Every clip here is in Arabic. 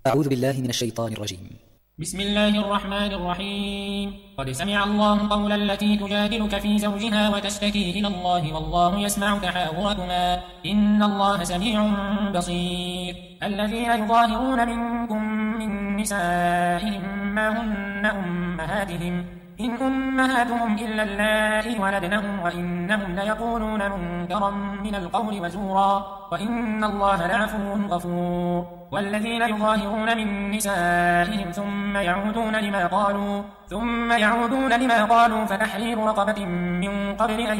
أعوذ بالله من الشيطان الرجيم. بسم الله الرحمن الرحيم. قد سمع الله قول التي تجادلك في زوجها وتشتكي إلى الله والله يسمع تحاوركما إن الله سميع بصير. الذين يظاهرون منكم من نسائهم ما هن أمهاتهم إن أمهاتهم إلا اللائي ولدنهم وإنهم ليقولون منكرا من القول وزورا وإن الله لعفو غفور. والذين يظاهرون من نسائهم ثم يعودون لما قالوا فتحرير رقبة من قبل أن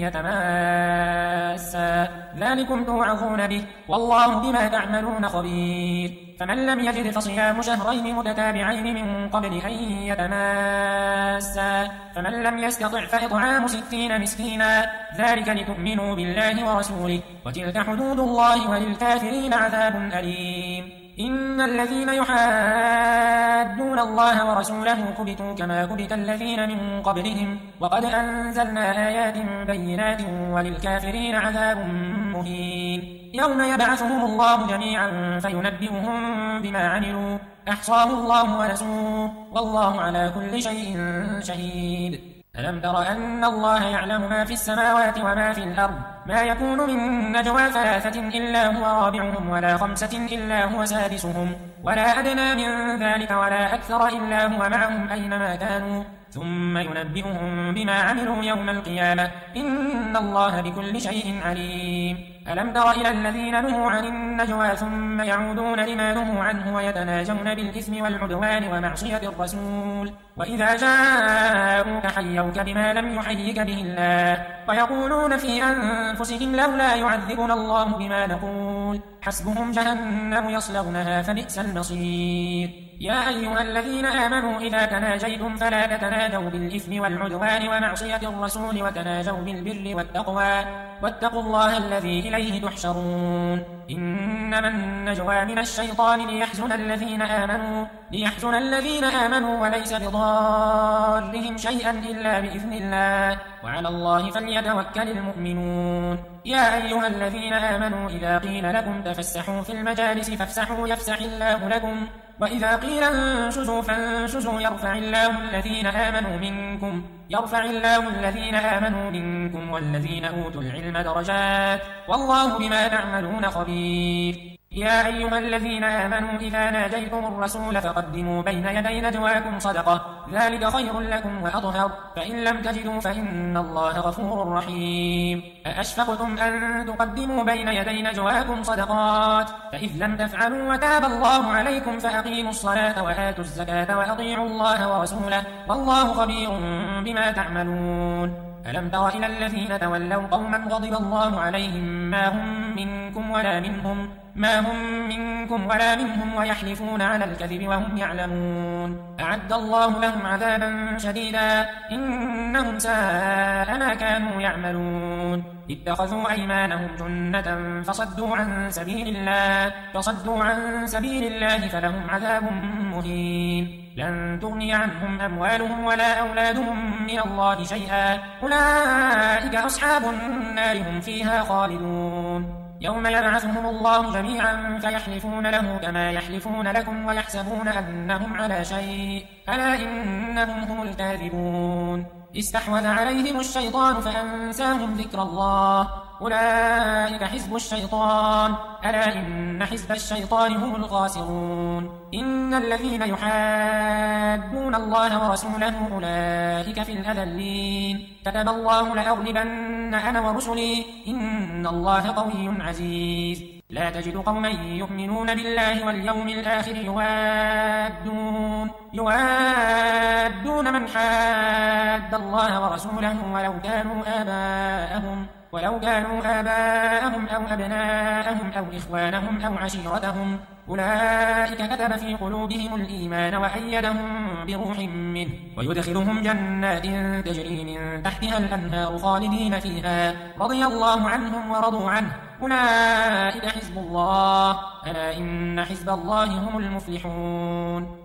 يتماسا ذلكم توعظون به والله بما تعملون خبير. فمن لم يجد فصيام شهرين متتابعين من قبل أن يتماسا فمن لم يستطع فإطعام 60 مسكينا ذلك لتؤمنوا بالله ورسوله وتلك حدود الله وللكافرين عذاب أليم. إن الذين يحادون الله ورسوله كبتوا كما كبت الذين من قبلهم وقد أنزلنا آيات بينات وللكافرين عذاب مهين. يوم يبعثهم الله جميعا فينبئهم بما عملوا أحصاه الله ونسوه والله على كل شيء شهيد. ألم تر أن الله يعلم ما في السماوات وما في الأرض ما يكون من نجوى 3 إلا هو رابعهم ولا 5 إلا هو سادسهم ولا أدنى من ذلك ولا أكثر إلا هو معهم أينما كانوا ثم ينبئهم بما عملوا يوم القيامة إن الله بكل شيء عليم. ألم تر إلى الذين نهوا عن النجوى ثم يعودون لما نهوا عنه ويتناجون بالإثم والعدوان ومعصية الرسول وإذا جاءوك حيوك بما لم يحيك به الله ويقولون في أنفسهم لولا يعذبنا الله بما نقول حسبهم جهنم يصلونها فبئس المصير. يا أيها الذين آمنوا إذا تناجيتم فلا تتناجوا بالإثم والعدوان ومعصية الرسول وتناجوا بالبر والتقوى واتقوا الله الذي إليه تحشرون. إنما النجوى من الشيطان ليحزن الذين آمنوا وليس بضارهم شيئا إلا بإذن الله وعلى الله فليتوكل المؤمنون. يا أيها الذين آمنوا إذا قيل لكم تفسحوا في المجالس فافسحوا يفسح الله لكم وإذا قيل انشزوا فانشزوا يرفع الله الذين آمنوا منكم والذين أوتوا العلم درجات والله بما تعملون خبير. يا أيها الذين آمنوا إذا ناجيتم الرسول فقدموا بين يدي نجواكم صدقة ذلك خير لكم وأطهر فإن لم تجدوا فإن الله غفور رحيم. أأشفقتم أن تقدموا بين يدي نجواكم صدقات فإذ لم تفعلوا وتاب الله عليكم فأقيموا الصلاة وآتوا الزكاة وأطيعوا الله ورسوله والله خبير بما تعملون. ألم تر إلى الذين تولوا قوما غضب الله عليهم ما هم منكم ولا منهم ويحلفون على الكذب وهم يعلمون أعد الله لهم عذابا شديدا إنهم ساء ما كانوا يعملون. اتخذوا أيمانهم جنة فصدوا عن سبيل الله فلهم عذاب مهين. لن تغني عنهم أموالهم ولا أولادهم من الله شيئا أولئك أصحاب النار هم فيها خالدون. يوم يبعثهم الله جميعا فيحلفون له كما يحلفون لكم ويحسبون أنهم على شيء ألا إنهم هم الكاذبون. استحوذ عليهم الشيطان فأنساهم ذكر الله أولئك حزب الشيطان ألا إن حزب الشيطان هم الخاسرون. إن الذين يحادون الله ورسوله أولئك في الأذلين كتب الله لأغلبن أنا ورسلي إن الله قوي عزيز. لا تجد قوما يؤمنون بالله واليوم الآخر يوادون من حاد الله ورسوله ولو كانوا آباءهم أو أبناءهم أو إخوانهم أو عشيرتهم أولئك كتب في قلوبهم الإيمان وأيدهم بروح منه ويدخلهم جنات تجري من تحتها الأنهار خالدين فيها رضي الله عنهم ورضوا عنه أولئك حزب الله ألا إن حزب الله هم المفلحون.